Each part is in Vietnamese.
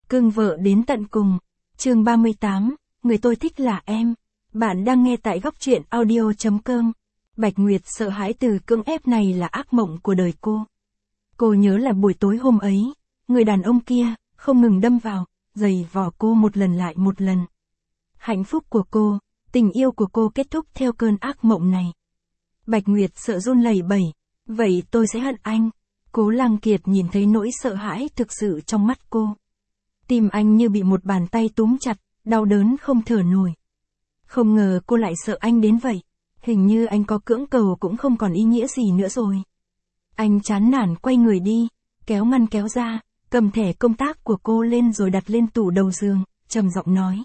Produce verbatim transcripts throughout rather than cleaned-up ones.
Cưng vợ đến tận cùng. Chương ba mươi tám, người tôi thích là em. Bạn đang nghe tại góc truyện audio chấm com. Bạch Nguyệt sợ hãi từ cưỡng ép này là ác mộng của đời cô. Cô nhớ là buổi tối hôm ấy, người đàn ông kia, không ngừng đâm vào, giày vò cô một lần lại một lần. Hạnh phúc của cô, tình yêu của cô kết thúc theo cơn ác mộng này. Bạch Nguyệt sợ run lẩy bẩy, vậy tôi sẽ hận anh. Cố Lăng Kiệt nhìn thấy nỗi sợ hãi thực sự trong mắt cô. Tim anh như bị một bàn tay túm chặt, đau đớn không thở nổi. Không ngờ cô lại sợ anh đến vậy. Hình như anh có cưỡng cầu cũng không còn ý nghĩa gì nữa rồi. Anh chán nản quay người đi, kéo ngăn kéo ra, cầm thẻ công tác của cô lên rồi đặt lên tủ đầu giường, trầm giọng nói.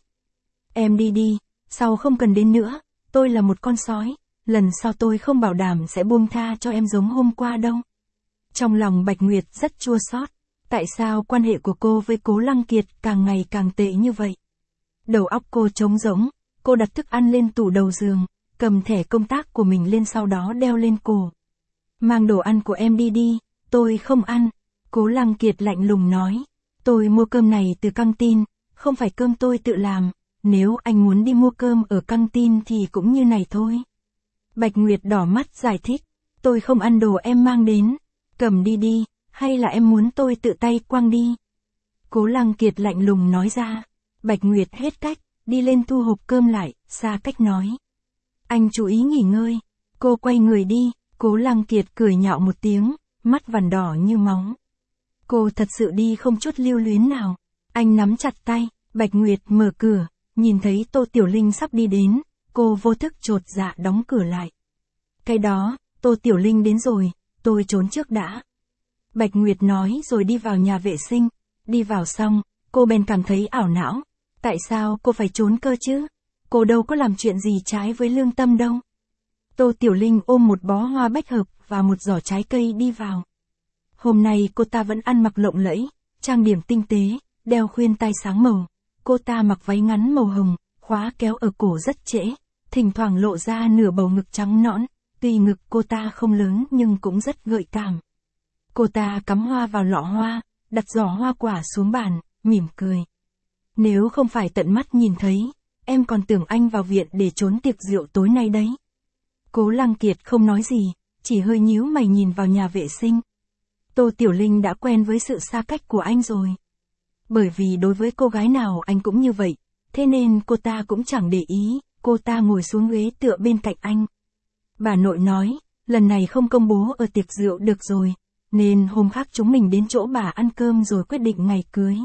Em đi đi, sau không cần đến nữa, tôi là một con sói, lần sau tôi không bảo đảm sẽ buông tha cho em giống hôm qua đâu. Trong lòng Bạch Nguyệt rất chua xót. Tại sao quan hệ của cô với Cố Lăng Kiệt càng ngày càng tệ như vậy? Đầu óc cô trống rỗng, cô đặt thức ăn lên tủ đầu giường, cầm thẻ công tác của mình lên sau đó đeo lên cổ. Mang đồ ăn của em đi đi, tôi không ăn. Cố Lăng Kiệt lạnh lùng nói. Tôi mua cơm này từ căng tin, không phải cơm tôi tự làm. Nếu anh muốn đi mua cơm ở căng tin thì cũng như này thôi. Bạch Nguyệt đỏ mắt giải thích. Tôi không ăn đồ em mang đến. Cầm đi đi, hay là em muốn tôi tự tay quăng đi? Cố Lăng Kiệt lạnh lùng nói ra. Bạch Nguyệt hết cách, đi lên thu hộp cơm lại, xa cách nói. Anh chú ý nghỉ ngơi. Cô quay người đi, Cố Lăng Kiệt cười nhạo một tiếng, mắt vằn đỏ như máu. Cô thật sự đi không chút lưu luyến nào. Anh nắm chặt tay, Bạch Nguyệt mở cửa, nhìn thấy Tô Tiểu Linh sắp đi đến, cô vô thức chột dạ đóng cửa lại. Cái đó, Tô Tiểu Linh đến rồi, tôi trốn trước đã. Bạch Nguyệt nói rồi đi vào nhà vệ sinh. Đi vào xong, cô bèn cảm thấy ảo não. Tại sao cô phải trốn cơ chứ? Cô đâu có làm chuyện gì trái với lương tâm đâu. Tô Tiểu Linh ôm một bó hoa bách hợp và một giỏ trái cây đi vào. Hôm nay cô ta vẫn ăn mặc lộng lẫy, trang điểm tinh tế, đeo khuyên tai sáng màu. Cô ta mặc váy ngắn màu hồng, khóa kéo ở cổ rất trễ, thỉnh thoảng lộ ra nửa bầu ngực trắng nõn. Tuy ngực cô ta không lớn nhưng cũng rất gợi cảm. Cô ta cắm hoa vào lọ hoa, đặt giỏ hoa quả xuống bàn, mỉm cười. Nếu không phải tận mắt nhìn thấy, em còn tưởng anh vào viện để trốn tiệc rượu tối nay đấy. Cố Lăng Kiệt không nói gì, chỉ hơi nhíu mày nhìn vào nhà vệ sinh. Tô Tiểu Linh đã quen với sự xa cách của anh rồi. Bởi vì đối với cô gái nào anh cũng như vậy, thế nên cô ta cũng chẳng để ý, cô ta ngồi xuống ghế tựa bên cạnh anh. Bà nội nói, lần này không công bố ở tiệc rượu được rồi, nên hôm khác chúng mình đến chỗ bà ăn cơm rồi quyết định ngày cưới.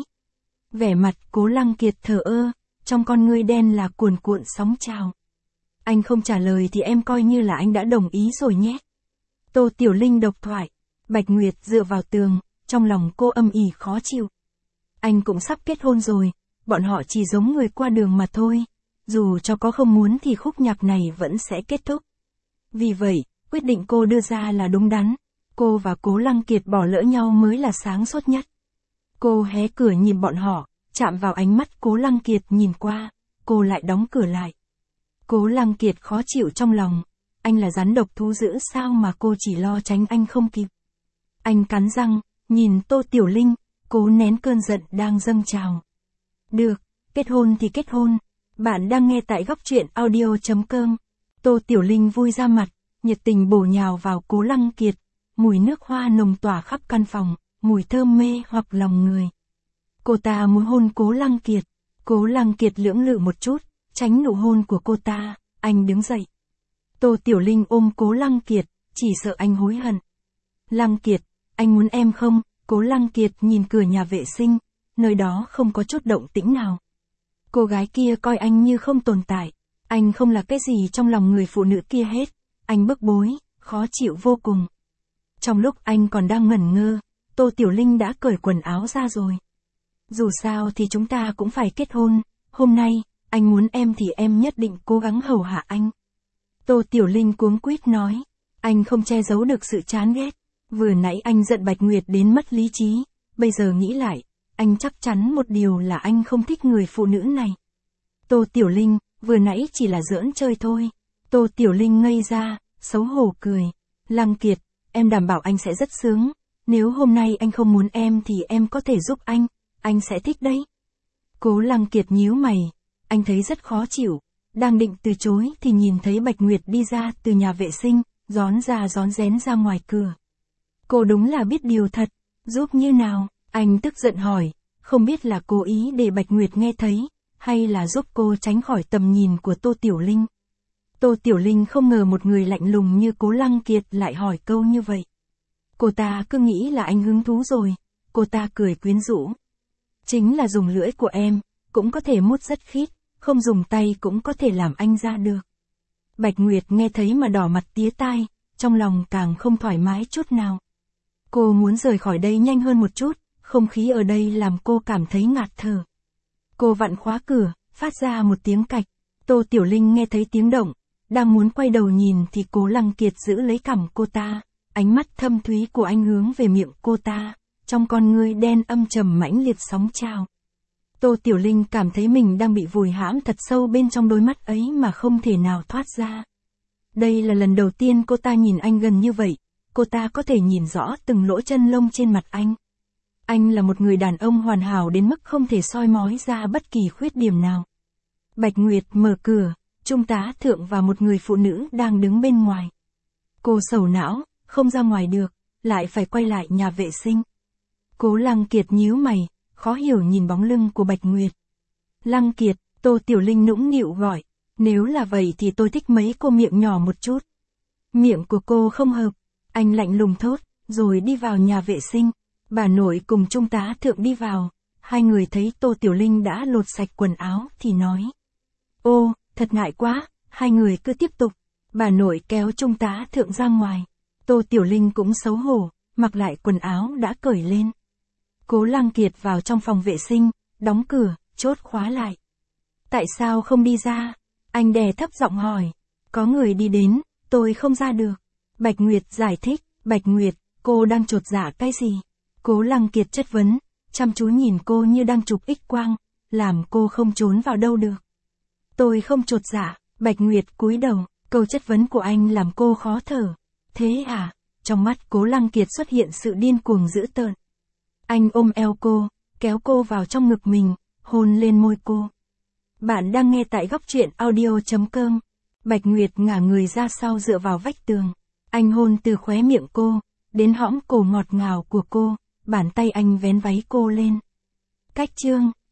Vẻ mặt Cố Lăng Kiệt thờ ơ, trong con ngươi đen là cuồn cuộn sóng trào. Anh không trả lời thì em coi như là anh đã đồng ý rồi nhé. Tô Tiểu Linh độc thoại. Bạch Nguyệt dựa vào tường, trong lòng cô âm ỉ khó chịu. Anh cũng sắp kết hôn rồi, bọn họ chỉ giống người qua đường mà thôi. Dù cho có không muốn thì khúc nhạc này vẫn sẽ kết thúc. Vì vậy, quyết định cô đưa ra là đúng đắn. Cô và Cố Lăng Kiệt bỏ lỡ nhau mới là sáng suốt nhất. Cô hé cửa nhìn bọn họ, chạm vào ánh mắt Cố Lăng Kiệt nhìn qua, cô lại đóng cửa lại. Cố Lăng Kiệt khó chịu trong lòng, anh là rắn độc thú dữ sao mà cô chỉ lo tránh anh không kịp. Anh cắn răng, nhìn Tô Tiểu Linh, cố nén cơn giận đang dâng trào. Được, kết hôn thì kết hôn. Bạn đang nghe tại góc truyện audio chấm com. Tô Tiểu Linh vui ra mặt, nhiệt tình bổ nhào vào Cố Lăng Kiệt. Mùi nước hoa nồng tỏa khắp căn phòng, mùi thơm mê hoặc lòng người. Cô ta muốn hôn Cố Lăng Kiệt. Cố Lăng Kiệt lưỡng lự một chút, tránh nụ hôn của cô ta, anh đứng dậy. Tô Tiểu Linh ôm Cố Lăng Kiệt, chỉ sợ anh hối hận. Lăng Kiệt, anh muốn em không? Cố Lăng Kiệt nhìn cửa nhà vệ sinh, nơi đó không có chút động tĩnh nào. Cô gái kia coi anh như không tồn tại, anh không là cái gì trong lòng người phụ nữ kia hết, anh bức bối, khó chịu vô cùng. Trong lúc anh còn đang ngẩn ngơ, Tô Tiểu Linh đã cởi quần áo ra rồi. Dù sao thì chúng ta cũng phải kết hôn, hôm nay, anh muốn em thì em nhất định cố gắng hầu hạ anh. Tô Tiểu Linh cuống quýt nói, anh không che giấu được sự chán ghét. Vừa nãy anh giận Bạch Nguyệt đến mất lý trí, bây giờ nghĩ lại, anh chắc chắn một điều là anh không thích người phụ nữ này. Tô Tiểu Linh, vừa nãy chỉ là giỡn chơi thôi. Tô Tiểu Linh ngây ra, xấu hổ cười. Lăng Kiệt, em đảm bảo anh sẽ rất sướng. Nếu hôm nay anh không muốn em thì em có thể giúp anh. anh sẽ thích đấy. Cố Lăng Kiệt nhíu mày, anh thấy rất khó chịu, đang định từ chối thì nhìn thấy Bạch Nguyệt đi ra từ nhà vệ sinh, rón ra rón rén ra ngoài cửa. Cô đúng là biết điều thật, giúp như nào, anh tức giận hỏi, không biết là cố ý để Bạch Nguyệt nghe thấy, hay là giúp cô tránh khỏi tầm nhìn của Tô Tiểu Linh. Tô Tiểu Linh không ngờ một người lạnh lùng như Cố Lăng Kiệt lại hỏi câu như vậy. Cô ta cứ nghĩ là anh hứng thú rồi, cô ta cười quyến rũ. Chính là dùng lưỡi của em, cũng có thể mút rất khít, không dùng tay cũng có thể làm anh ra được. Bạch Nguyệt nghe thấy mà đỏ mặt tía tai, trong lòng càng không thoải mái chút nào. Cô muốn rời khỏi đây nhanh hơn một chút, không khí ở đây làm cô cảm thấy ngạt thở. Cô vặn khóa cửa, phát ra một tiếng cạch. Tô Tiểu Linh nghe thấy tiếng động, đang muốn quay đầu nhìn thì Cố Lăng Kiệt giữ lấy cằm cô ta, ánh mắt thâm thúy của anh hướng về miệng cô ta, trong con ngươi đen âm trầm mãnh liệt sóng trào. Tô Tiểu Linh cảm thấy mình đang bị vùi hãm thật sâu bên trong đôi mắt ấy mà không thể nào thoát ra. Đây là lần đầu tiên cô ta nhìn anh gần như vậy, cô ta có thể nhìn rõ từng lỗ chân lông trên mặt anh. Anh là một người đàn ông hoàn hảo đến mức không thể soi mói ra bất kỳ khuyết điểm nào. Bạch Nguyệt mở cửa, trung tá thượng và một người phụ nữ đang đứng bên ngoài. Cô sầu não, không ra ngoài được, lại phải quay lại nhà vệ sinh. Cố Lăng Kiệt nhíu mày, khó hiểu nhìn bóng lưng của Bạch Nguyệt. Lăng Kiệt, Tô Tiểu Linh nũng nịu gọi, nếu là vậy thì tôi thích mấy cô miệng nhỏ một chút. Miệng của cô không hợp, anh lạnh lùng thốt, rồi đi vào nhà vệ sinh. Bà nội cùng trung tá thượng đi vào, hai người thấy Tô Tiểu Linh đã lột sạch quần áo thì nói. Ô, thật ngại quá, hai người cứ tiếp tục. Bà nội kéo trung tá thượng ra ngoài. Tô Tiểu Linh cũng xấu hổ, mặc lại quần áo đã cởi lên. Cố Lăng Kiệt vào trong phòng vệ sinh, đóng cửa, chốt khóa lại. Tại sao không đi ra? Anh đè thấp giọng hỏi. Có người đi đến, tôi không ra được. Bạch Nguyệt giải thích, Bạch Nguyệt, cô đang chột dạ cái gì? Cố Lăng Kiệt chất vấn, chăm chú nhìn cô như đang chụp X quang, làm cô không trốn vào đâu được. Tôi không chột dạ, Bạch Nguyệt cúi đầu, câu chất vấn của anh làm cô khó thở. Thế à? Trong mắt Cố Lăng Kiệt xuất hiện sự điên cuồng dữ tợn. Anh ôm eo cô, kéo cô vào trong ngực mình, hôn lên môi cô. Bạn đang nghe tại góc truyện audio chấm com. Bạch Nguyệt ngả người ra sau dựa vào vách tường. Anh hôn từ khóe miệng cô, đến hõm cổ ngọt ngào của cô, bàn tay anh vén váy cô lên. Cách chương